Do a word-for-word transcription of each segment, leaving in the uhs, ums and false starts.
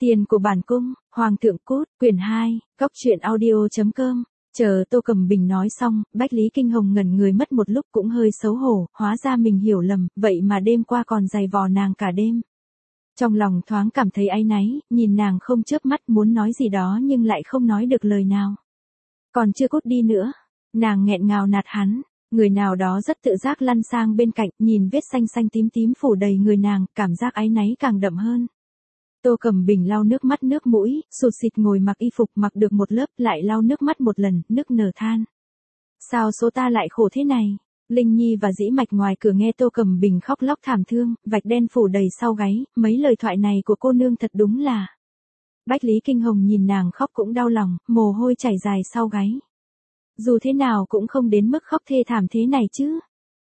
Tiền của bản cung, Hoàng thượng cút, quyển hai, góc truyện audio chấm com. Chờ Tô Cẩm Bình nói xong, Bách Lý Kinh Hồng ngẩn người mất một lúc cũng hơi xấu hổ, hóa ra mình hiểu lầm, vậy mà đêm qua còn giày vò nàng cả đêm. Trong lòng thoáng cảm thấy áy náy, nhìn nàng không chớp mắt muốn nói gì đó nhưng lại không nói được lời nào. Còn chưa cút đi nữa, nàng nghẹn ngào nạt hắn, người nào đó rất tự giác lăn sang bên cạnh, nhìn vết xanh xanh tím tím phủ đầy người nàng, cảm giác áy náy càng đậm hơn. Tô Cẩm Bình lau nước mắt nước mũi, sụt sịt ngồi mặc y phục mặc được một lớp, lại lau nước mắt một lần, nức nở than. Sao số ta lại khổ thế này? Linh Nhi và Dĩ Mạch ngoài cửa nghe Tô Cẩm Bình khóc lóc thảm thương, vạch đen phủ đầy sau gáy, mấy lời thoại này của cô nương thật đúng là. Bách Lý Kinh Hồng nhìn nàng khóc cũng đau lòng, mồ hôi chảy dài sau gáy. Dù thế nào cũng không đến mức khóc thê thảm thế này chứ.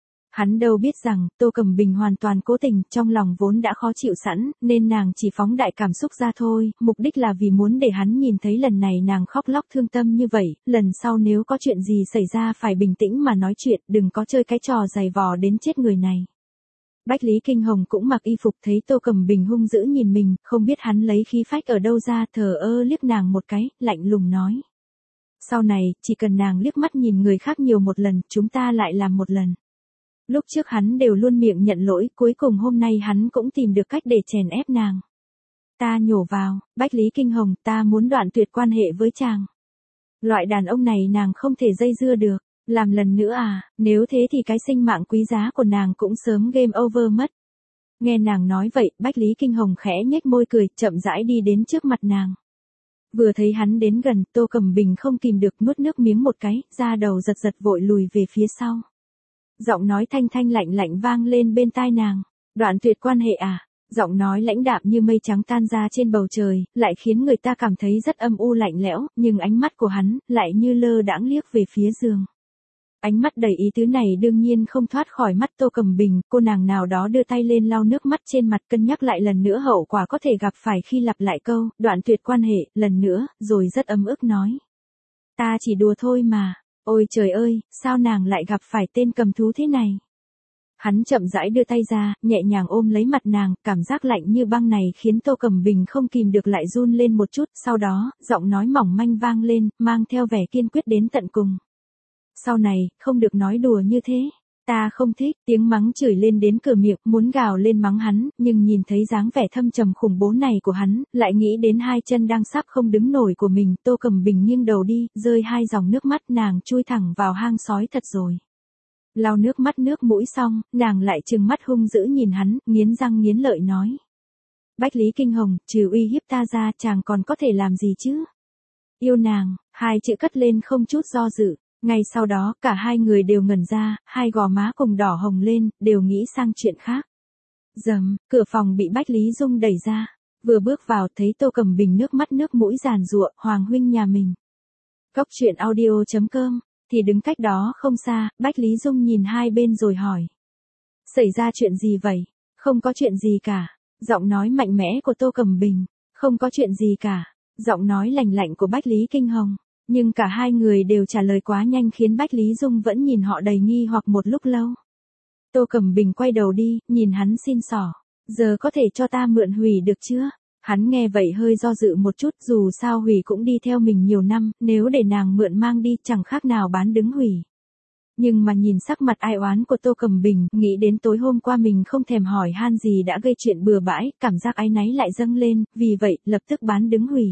Hắn đâu biết rằng, Tô Cẩm Bình hoàn toàn cố tình, trong lòng vốn đã khó chịu sẵn, nên nàng chỉ phóng đại cảm xúc ra thôi, mục đích là vì muốn để hắn nhìn thấy lần này nàng khóc lóc thương tâm như vậy, lần sau nếu có chuyện gì xảy ra phải bình tĩnh mà nói chuyện, đừng có chơi cái trò giày vò đến chết người này. Bách Lý Kinh Hồng cũng mặc y phục thấy Tô Cẩm Bình hung dữ nhìn mình, không biết hắn lấy khí phách ở đâu ra, thờ ơ liếc nàng một cái, lạnh lùng nói. Sau này, chỉ cần nàng liếc mắt nhìn người khác nhiều một lần, chúng ta lại làm một lần. Lúc trước hắn đều luôn miệng nhận lỗi, cuối cùng hôm nay hắn cũng tìm được cách để chèn ép nàng. Ta nhổ vào, Bách Lý Kinh Hồng, ta muốn đoạn tuyệt quan hệ với chàng. Loại đàn ông này nàng không thể dây dưa được, làm lần nữa à, nếu thế thì cái sinh mạng quý giá của nàng cũng sớm game over mất. Nghe nàng nói vậy, Bách Lý Kinh Hồng khẽ nhếch môi cười, chậm rãi đi đến trước mặt nàng. Vừa thấy hắn đến gần, Tô Cẩm Bình không kìm được nuốt nước miếng một cái, da đầu giật giật vội lùi về phía sau. Giọng nói thanh thanh lạnh lạnh vang lên bên tai nàng. Đoạn tuyệt quan hệ à? Giọng nói lãnh đạm như mây trắng tan ra trên bầu trời, lại khiến người ta cảm thấy rất âm u lạnh lẽo, nhưng ánh mắt của hắn lại như lơ đãng liếc về phía giường. Ánh mắt đầy ý tứ này đương nhiên không thoát khỏi mắt Tô Cẩm Bình, cô nàng nào đó đưa tay lên lau nước mắt trên mặt, cân nhắc lại lần nữa hậu quả có thể gặp phải khi lặp lại câu đoạn tuyệt quan hệ lần nữa, rồi rất ấm ức nói. Ta chỉ đùa thôi mà. Ôi trời ơi, sao nàng lại gặp phải tên cầm thú thế này? Hắn chậm rãi đưa tay ra, nhẹ nhàng ôm lấy mặt nàng, cảm giác lạnh như băng này khiến Tô Cẩm Bình không kìm được lại run lên một chút, sau đó, giọng nói mỏng manh vang lên, mang theo vẻ kiên quyết đến tận cùng. Sau này, không được nói đùa như thế. Ta không thích, tiếng mắng chửi lên đến cửa miệng, muốn gào lên mắng hắn, nhưng nhìn thấy dáng vẻ thâm trầm khủng bố này của hắn, lại nghĩ đến hai chân đang sắp không đứng nổi của mình, Tô Cẩm Bình nghiêng đầu đi, rơi hai dòng nước mắt, nàng chui thẳng vào hang sói thật rồi. Lau nước mắt nước mũi xong, nàng lại trừng mắt hung dữ nhìn hắn, nghiến răng nghiến lợi nói. Bách Lý Kinh Hồng, trừ uy hiếp ta ra, chàng còn có thể làm gì chứ? Yêu nàng, hai chữ cất lên không chút do dự. Ngay sau đó, cả hai người đều ngẩn ra, hai gò má cùng đỏ hồng lên, đều nghĩ sang chuyện khác. Dầm, cửa phòng bị Bách Lý Dung đẩy ra. Vừa bước vào thấy Tô Cẩm Bình nước mắt nước mũi giàn giụa, Hoàng huynh nhà mình. Góc truyện audio chấm com, thì đứng cách đó không xa, Bách Lý Dung nhìn hai bên rồi hỏi. Xảy ra chuyện gì vậy? Không có chuyện gì cả. Giọng nói mạnh mẽ của Tô Cẩm Bình. Không có chuyện gì cả. Giọng nói lạnh lạnh của Bách Lý Kinh Hồng. Nhưng cả hai người đều trả lời quá nhanh khiến Bách Lý Dung vẫn nhìn họ đầy nghi hoặc một lúc lâu. Tô Cẩm Bình quay đầu đi, nhìn hắn xin xỏ. Giờ có thể cho ta mượn Hủy được chưa? Hắn nghe vậy hơi do dự một chút, dù sao Hủy cũng đi theo mình nhiều năm, nếu để nàng mượn mang đi chẳng khác nào bán đứng Hủy. Nhưng mà nhìn sắc mặt ai oán của Tô Cẩm Bình, nghĩ đến tối hôm qua mình không thèm hỏi han gì đã gây chuyện bừa bãi, cảm giác áy náy lại dâng lên, vì vậy, lập tức bán đứng Hủy.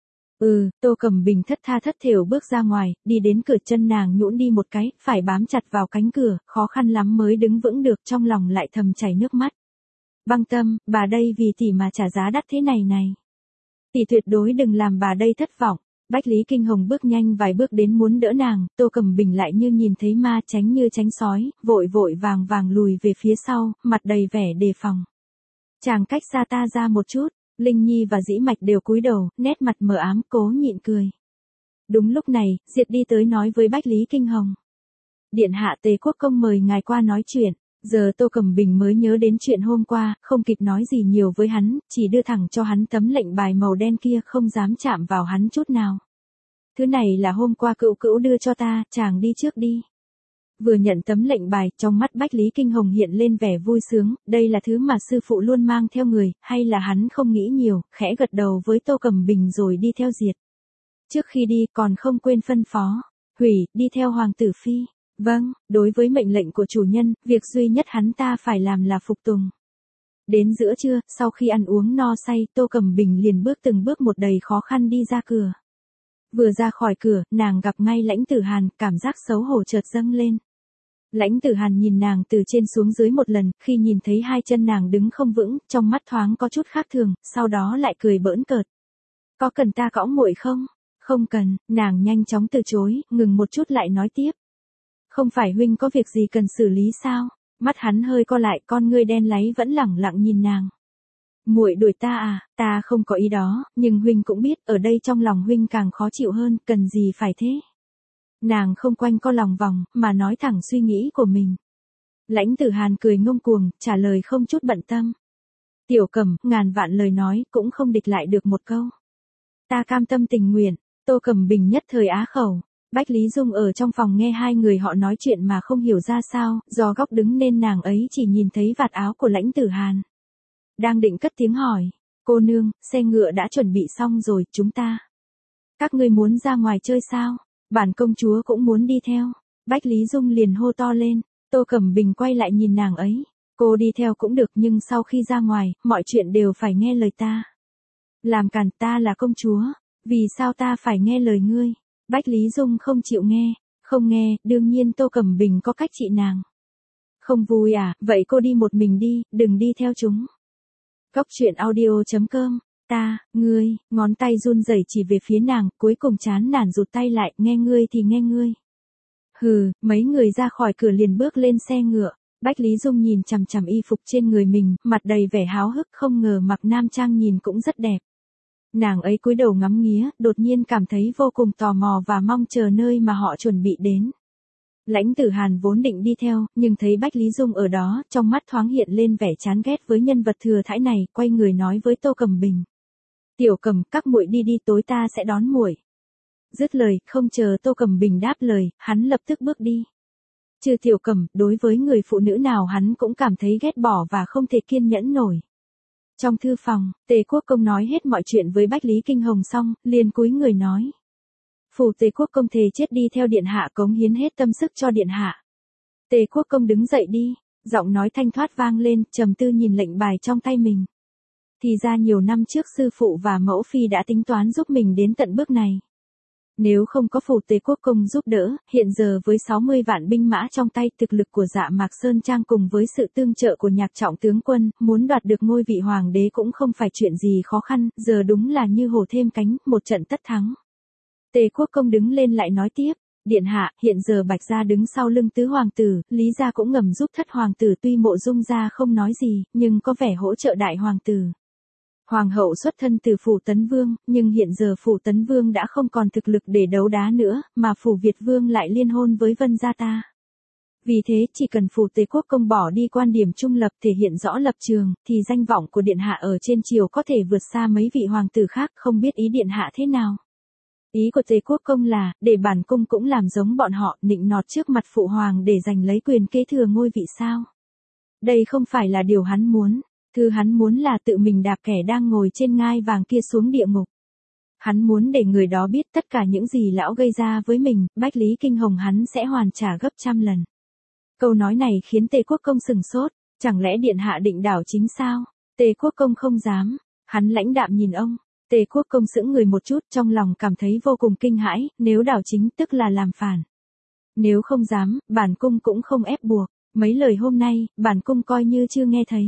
Ừ, Tô Cẩm Bình thất tha thất thểu bước ra ngoài, đi đến cửa, chân nàng nhũn đi một cái, phải bám chặt vào cánh cửa, khó khăn lắm mới đứng vững được, trong lòng lại thầm chảy nước mắt. Băng Tâm, bà đây vì tỷ mà trả giá đắt thế này này. Tỷ tuyệt đối đừng làm bà đây thất vọng. Bách Lý Kinh Hồng bước nhanh vài bước đến muốn đỡ nàng, Tô Cẩm Bình lại như nhìn thấy ma, tránh như tránh sói, vội vội vàng vàng lùi về phía sau, mặt đầy vẻ đề phòng. Chàng cách xa ta ra một chút. Linh Nhi và Dĩ Mạch đều cúi đầu, nét mặt mờ ám, cố nhịn cười. Đúng lúc này, Diệp đi tới nói với Bách Lý Kinh Hồng. Điện hạ Tề Quốc công mời ngài qua nói chuyện. Giờ Tô Cẩm Bình mới nhớ đến chuyện hôm qua, không kịp nói gì nhiều với hắn, chỉ đưa thẳng cho hắn tấm lệnh bài màu đen kia, không dám chạm vào hắn chút nào. Thứ này là hôm qua cữu cữu đưa cho ta, chàng đi trước đi. Vừa nhận tấm lệnh bài, trong mắt Bách Lý Kinh Hồng hiện lên vẻ vui sướng, đây là thứ mà sư phụ luôn mang theo người, hay là hắn không nghĩ nhiều, khẽ gật đầu với Tô Cẩm Bình rồi đi theo Diệt. Trước khi đi còn không quên phân phó, Hủy, đi theo Hoàng tử Phi. Vâng, đối với mệnh lệnh của chủ nhân, việc duy nhất hắn ta phải làm là phục tùng. Đến giữa trưa, sau khi ăn uống no say, Tô Cẩm Bình liền bước từng bước một đầy khó khăn đi ra cửa. Vừa ra khỏi cửa, nàng gặp ngay Lãnh Tử Hàn, cảm giác xấu hổ chợt dâng lên. Lãnh Tử Hàn nhìn nàng từ trên xuống dưới một lần, khi nhìn thấy hai chân nàng đứng không vững, trong mắt thoáng có chút khác thường, sau đó lại cười bỡn cợt. Có cần ta cõng muội không? Không cần, nàng nhanh chóng từ chối, ngừng một chút lại nói tiếp. Không phải huynh có việc gì cần xử lý sao? Mắt hắn hơi co lại, con ngươi đen láy vẫn lẳng lặng nhìn nàng. Muội đuổi ta à? Ta không có ý đó, nhưng huynh cũng biết, ở đây trong lòng huynh càng khó chịu hơn, cần gì phải thế? Nàng không quanh co lòng vòng, mà nói thẳng suy nghĩ của mình. Lãnh Tử Hàn cười ngông cuồng, trả lời không chút bận tâm. Tiểu Cẩm, ngàn vạn lời nói, cũng không địch lại được một câu. Ta cam tâm tình nguyện. Tô Cẩm Bình nhất thời á khẩu. Bách Lý Dung ở trong phòng nghe hai người họ nói chuyện mà không hiểu ra sao, do góc đứng nên nàng ấy chỉ nhìn thấy vạt áo của Lãnh Tử Hàn. Đang định cất tiếng hỏi, cô nương, xe ngựa đã chuẩn bị xong rồi, chúng ta. Các ngươi muốn ra ngoài chơi sao? Bản công chúa cũng muốn đi theo. Bách Lý Dung liền hô to lên, Tô Cẩm Bình quay lại nhìn nàng ấy. Cô đi theo cũng được nhưng sau khi ra ngoài, mọi chuyện đều phải nghe lời ta. Làm cản, ta là công chúa, vì sao ta phải nghe lời ngươi? Bách Lý Dung không chịu nghe, không nghe, đương nhiên Tô Cẩm Bình có cách trị nàng. Không vui à, vậy cô đi một mình đi, đừng đi theo chúng. Góc truyện audio chấm com, ta, ngươi, ngón tay run rẩy chỉ về phía nàng, cuối cùng chán nản rụt tay lại, nghe ngươi thì nghe ngươi. Hừ, mấy người ra khỏi cửa liền bước lên xe ngựa. Bách Lý Dung nhìn chằm chằm y phục trên người mình, mặt đầy vẻ háo hức, không ngờ mặc nam trang nhìn cũng rất đẹp. Nàng ấy cúi đầu ngắm nghía, đột nhiên cảm thấy vô cùng tò mò và mong chờ nơi mà họ chuẩn bị đến. Lãnh Tử Hàn vốn định đi theo, nhưng thấy Bách Lý Dung ở đó, trong mắt thoáng hiện lên vẻ chán ghét với nhân vật thừa thãi này, quay người nói với Tô Cẩm Bình. Tiểu Cẩm, các muội đi đi, tối ta sẽ đón muội. Dứt lời, không chờ Tô Cẩm Bình đáp lời, hắn lập tức bước đi. Trừ Tiểu Cẩm, đối với người phụ nữ nào hắn cũng cảm thấy ghét bỏ và không thể kiên nhẫn nổi. Trong thư phòng, Tề Quốc Công nói hết mọi chuyện với Bách Lý Kinh Hồng xong, liền cúi người nói. Phủ Tề Quốc Công thề chết đi theo điện hạ, cống hiến hết tâm sức cho điện hạ. Tề Quốc Công đứng dậy đi, giọng nói thanh thoát vang lên, trầm tư nhìn lệnh bài trong tay mình. Thì ra nhiều năm trước sư phụ và mẫu phi đã tính toán giúp mình đến tận bước này. Nếu không có Phủ Tề Quốc Công giúp đỡ, hiện giờ với sáu mươi vạn binh mã trong tay, thực lực của Dạ Mạc Sơn Trang cùng với sự tương trợ của Nhạc Trọng tướng quân, muốn đoạt được ngôi vị hoàng đế cũng không phải chuyện gì khó khăn, giờ đúng là như hổ thêm cánh, một trận tất thắng. Tề Quốc Công đứng lên lại nói tiếp, điện hạ, hiện giờ Bạch gia đứng sau lưng tứ hoàng tử, Lý gia cũng ngầm giúp thất hoàng tử, tuy Mộ Dung gia không nói gì, nhưng có vẻ hỗ trợ đại hoàng tử. Hoàng hậu xuất thân từ Phủ Tấn Vương, nhưng hiện giờ Phủ Tấn Vương đã không còn thực lực để đấu đá nữa, mà Phủ Việt Vương lại liên hôn với Vân gia ta. Vì thế, chỉ cần Phủ Tề Quốc Công bỏ đi quan điểm trung lập, thể hiện rõ lập trường, thì danh vọng của điện hạ ở trên triều có thể vượt xa mấy vị hoàng tử khác, không biết ý điện hạ thế nào. Ý của Tề Quốc Công là, để bản cung cũng làm giống bọn họ, nịnh nọt trước mặt phụ hoàng để giành lấy quyền kế thừa ngôi vị sao. Đây không phải là điều hắn muốn. Thứ hắn muốn là tự mình đạp kẻ đang ngồi trên ngai vàng kia xuống địa ngục. Hắn muốn để người đó biết tất cả những gì lão gây ra với mình, Bách Lý Kinh Hồng hắn sẽ hoàn trả gấp trăm lần. Câu nói này khiến Tề Quốc Công sừng sốt, chẳng lẽ điện hạ định đảo chính sao? Tề Quốc Công không dám, hắn lãnh đạm nhìn ông. Tề Quốc Công sững người một chút, trong lòng cảm thấy vô cùng kinh hãi, nếu đảo chính tức là làm phản. Nếu không dám, bản cung cũng không ép buộc, mấy lời hôm nay, bản cung coi như chưa nghe thấy.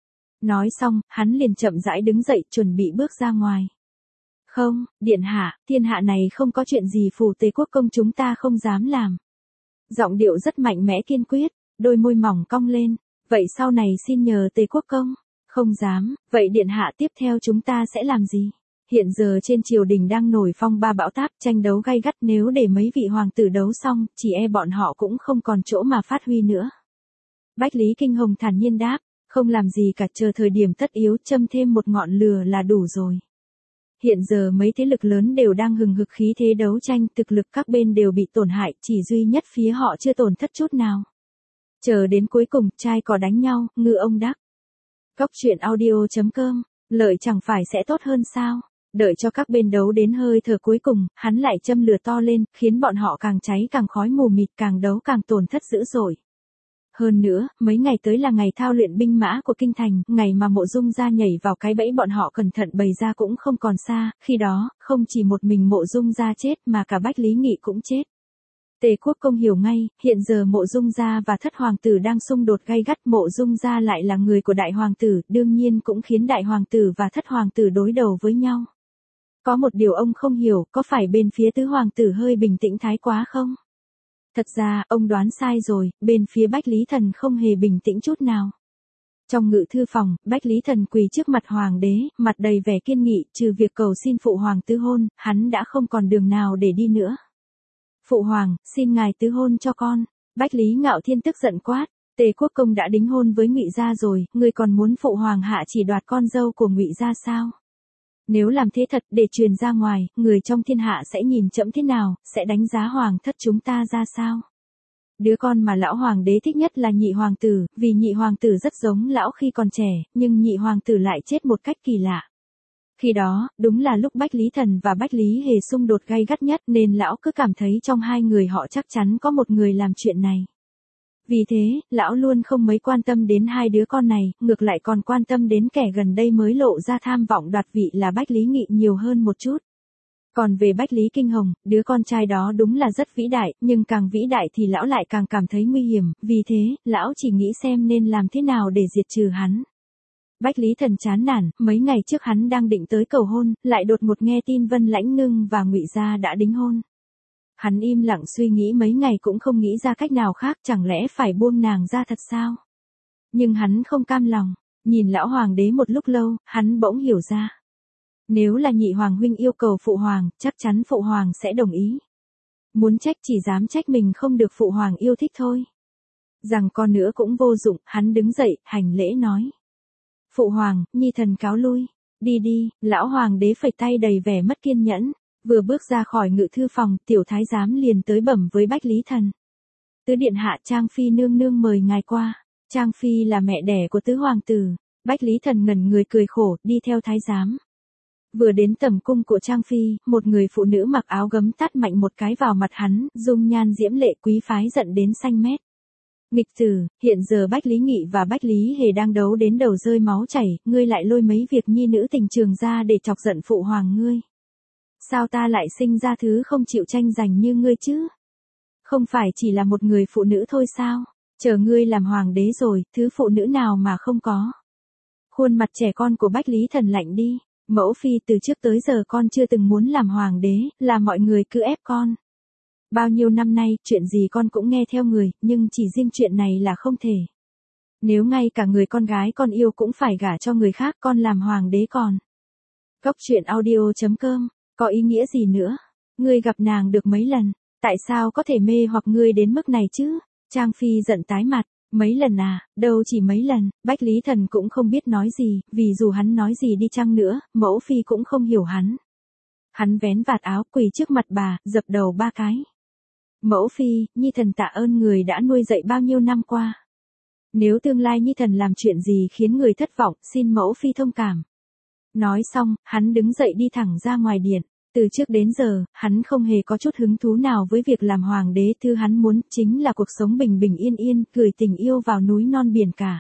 Nói xong, hắn liền chậm rãi đứng dậy, chuẩn bị bước ra ngoài. Không, điện hạ, thiên hạ này không có chuyện gì Phủ Tề Quốc Công chúng ta không dám làm. Giọng điệu rất mạnh mẽ kiên quyết, đôi môi mỏng cong lên, vậy sau này xin nhờ Tề Quốc Công. Không dám, vậy điện hạ tiếp theo chúng ta sẽ làm gì? Hiện giờ trên triều đình đang nổi phong ba bão táp, tranh đấu gay gắt, nếu để mấy vị hoàng tử đấu xong, chỉ e bọn họ cũng không còn chỗ mà phát huy nữa. Bách Lý Kinh Hồng thản nhiên đáp, không làm gì cả, chờ thời điểm tất yếu châm thêm một ngọn lửa là đủ rồi. Hiện giờ mấy thế lực lớn đều đang hừng hực khí thế đấu tranh, thực lực các bên đều bị tổn hại, chỉ duy nhất phía họ chưa tổn thất chút nào. Chờ đến cuối cùng, trai cò đánh nhau, ngư ông đắc. Cóc truyện audio chấm com, lợi chẳng phải sẽ tốt hơn sao? Đợi cho các bên đấu đến hơi thở cuối cùng, hắn lại châm lửa to lên, khiến bọn họ càng cháy càng khói mù mịt, càng đấu càng tổn thất dữ dội. Hơn nữa, mấy ngày tới là ngày thao luyện binh mã của kinh thành, ngày mà Mộ Dung gia nhảy vào cái bẫy bọn họ cẩn thận bày ra cũng không còn xa, khi đó, không chỉ một mình Mộ Dung gia chết mà cả Bách Lý Nghị cũng chết. Tề Quốc Công hiểu ngay, hiện giờ Mộ Dung gia và Thất hoàng tử đang xung đột gay gắt, Mộ Dung gia lại là người của Đại hoàng tử, đương nhiên cũng khiến Đại hoàng tử và Thất hoàng tử đối đầu với nhau. Có một điều ông không hiểu, có phải bên phía Tứ hoàng tử hơi bình tĩnh thái quá không? Thật ra, ông đoán sai rồi, bên phía Bách Lý Thần không hề bình tĩnh chút nào. Trong ngự thư phòng, Bách Lý Thần quỳ trước mặt hoàng đế, mặt đầy vẻ kiên nghị, trừ việc cầu xin phụ hoàng tứ hôn, hắn đã không còn đường nào để đi nữa. Phụ hoàng, xin ngài tứ hôn cho con. Bách Lý Ngạo Thiên tức giận quát, Tề Quốc Công đã đính hôn với Ngụy gia rồi, ngươi còn muốn phụ hoàng hạ chỉ đoạt con dâu của Ngụy gia sao? Nếu làm thế thật để truyền ra ngoài, người trong thiên hạ sẽ nhìn trẫm thế nào, sẽ đánh giá hoàng thất chúng ta ra sao? Đứa con mà lão hoàng đế thích nhất là nhị hoàng tử, vì nhị hoàng tử rất giống lão khi còn trẻ, nhưng nhị hoàng tử lại chết một cách kỳ lạ. Khi đó, đúng là lúc Bách Lý Thần và Bách Lý Hề xung đột gay gắt nhất nên lão cứ cảm thấy trong hai người họ chắc chắn có một người làm chuyện này. Vì thế, lão luôn không mấy quan tâm đến hai đứa con này, ngược lại còn quan tâm đến kẻ gần đây mới lộ ra tham vọng đoạt vị là Bách Lý Nghị nhiều hơn một chút. Còn về Bách Lý Kinh Hồng, đứa con trai đó đúng là rất vĩ đại, nhưng càng vĩ đại thì lão lại càng cảm thấy nguy hiểm, vì thế, lão chỉ nghĩ xem nên làm thế nào để diệt trừ hắn. Bách Lý Thần chán nản, mấy ngày trước hắn đang định tới cầu hôn, lại đột ngột nghe tin Vân Lãnh Ngưng và Ngụy gia đã đính hôn. Hắn im lặng suy nghĩ mấy ngày cũng không nghĩ ra cách nào khác, chẳng lẽ phải buông nàng ra thật sao? Nhưng hắn không cam lòng, nhìn lão hoàng đế một lúc lâu, hắn bỗng hiểu ra. Nếu là nhị hoàng huynh yêu cầu phụ hoàng, chắc chắn phụ hoàng sẽ đồng ý. Muốn trách chỉ dám trách mình không được phụ hoàng yêu thích thôi. Rằng con nữa cũng vô dụng, hắn đứng dậy, hành lễ nói. Phụ hoàng, nhi thần cáo lui. Đi đi, lão hoàng đế phẩy tay đầy vẻ mất kiên nhẫn. Vừa bước ra khỏi ngự thư phòng, tiểu thái giám liền tới bẩm với Bách Lý Thần. Tứ điện hạ Trang Phi nương nương mời ngài qua. Trang Phi là mẹ đẻ của tứ hoàng tử. Bách Lý Thần ngẩn người cười khổ, đi theo thái giám. Vừa đến tầm cung của Trang Phi, một người phụ nữ mặc áo gấm tát mạnh một cái vào mặt hắn, dung nhan diễm lệ quý phái giận đến xanh mét. Nghịch tử, hiện giờ Bách Lý Nghị và Bách Lý Hề đang đấu đến đầu rơi máu chảy, ngươi lại lôi mấy việc nhi nữ tình trường ra để chọc giận phụ hoàng ngươi. Sao ta lại sinh ra thứ không chịu tranh giành như ngươi chứ? Không phải chỉ là một người phụ nữ thôi sao? Chờ ngươi làm hoàng đế rồi, thứ phụ nữ nào mà không có? Khuôn mặt trẻ con của Bách Lý Thần lạnh đi. Mẫu phi từ trước tới giờ con chưa từng muốn làm hoàng đế, là mọi người cứ ép con. Bao nhiêu năm nay, chuyện gì con cũng nghe theo người, nhưng chỉ riêng chuyện này là không thể. Nếu ngay cả người con gái con yêu cũng phải gả cho người khác, con làm hoàng đế còn. Cóc truyện audio chấm com, có ý nghĩa gì nữa? Ngươi gặp nàng được mấy lần, tại sao có thể mê hoặc ngươi đến mức này chứ? Trang Phi giận tái mặt. Mấy lần à, đâu chỉ mấy lần, Bách Lý Thần cũng không biết nói gì, vì dù hắn nói gì đi chăng nữa, mẫu phi cũng không hiểu hắn. Hắn vén vạt áo quỳ trước mặt bà, dập đầu ba cái. Mẫu phi, nhi thần tạ ơn người đã nuôi dạy bao nhiêu năm qua. Nếu tương lai nhi thần làm chuyện gì khiến người thất vọng, xin mẫu phi thông cảm. Nói xong, hắn đứng dậy đi thẳng ra ngoài điện. Từ trước đến giờ, hắn không hề có chút hứng thú nào với việc làm hoàng đế, thứ hắn muốn chính là cuộc sống bình bình yên yên, gửi tình yêu vào núi non biển cả.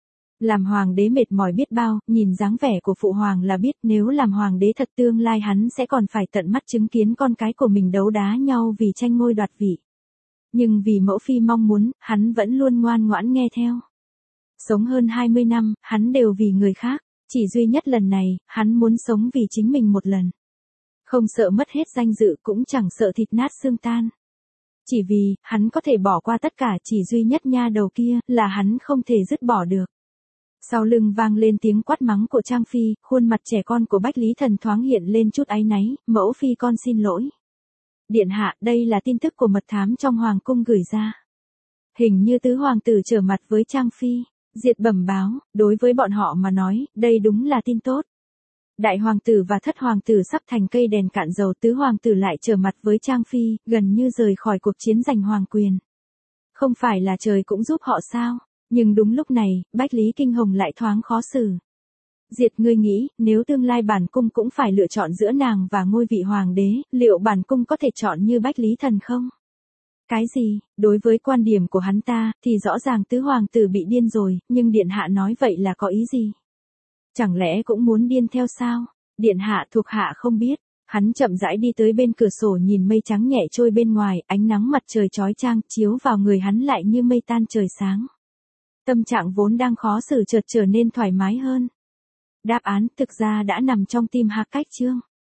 Làm hoàng đế mệt mỏi biết bao, nhìn dáng vẻ của phụ hoàng là biết nếu làm hoàng đế thật tương lai hắn sẽ còn phải tận mắt chứng kiến con cái của mình đấu đá nhau vì tranh ngôi đoạt vị. Nhưng vì mẫu phi mong muốn, hắn vẫn luôn ngoan ngoãn nghe theo. Sống hơn hai mươi năm, hắn đều vì người khác, chỉ duy nhất lần này, hắn muốn sống vì chính mình một lần. Không sợ mất hết danh dự cũng chẳng sợ thịt nát xương tan. Chỉ vì, hắn có thể bỏ qua tất cả, chỉ duy nhất nha đầu kia, là hắn không thể dứt bỏ được. Sau lưng vang lên tiếng quát mắng của Trang Phi, khuôn mặt trẻ con của Bách Lý Thần thoáng hiện lên chút áy náy, mẫu phi con xin lỗi. Điện hạ, đây là tin tức của mật thám trong hoàng cung gửi ra. Hình như tứ hoàng tử trở mặt với Trang Phi, diệt bẩm báo, đối với bọn họ mà nói, đây đúng là tin tốt. Đại hoàng tử và thất hoàng tử sắp thành cây đèn cạn dầu, tứ hoàng tử lại trở mặt với Trang Phi, gần như rời khỏi cuộc chiến giành hoàng quyền. Không phải là trời cũng giúp họ sao? Nhưng đúng lúc này, Bách Lý Kinh Hồng lại thoáng khó xử. Diệt, ngươi nghĩ, nếu tương lai bản cung cũng phải lựa chọn giữa nàng và ngôi vị hoàng đế, liệu bản cung có thể chọn như Bách Lý Thần không? Cái gì? Đối với quan điểm của hắn ta, thì rõ ràng tứ hoàng tử bị điên rồi, nhưng điện hạ nói vậy là có ý gì? Chẳng lẽ cũng muốn điên theo sao? Điện hạ, thuộc hạ không biết. Hắn chậm rãi đi tới bên cửa sổ, nhìn mây trắng nhẹ trôi bên ngoài, ánh nắng mặt trời chói chang chiếu vào người hắn lại như mây tan trời sáng. Tâm trạng vốn đang khó xử chợt trở nên thoải mái hơn. Đáp án thực ra đã nằm trong tim Hạc Cách Trương.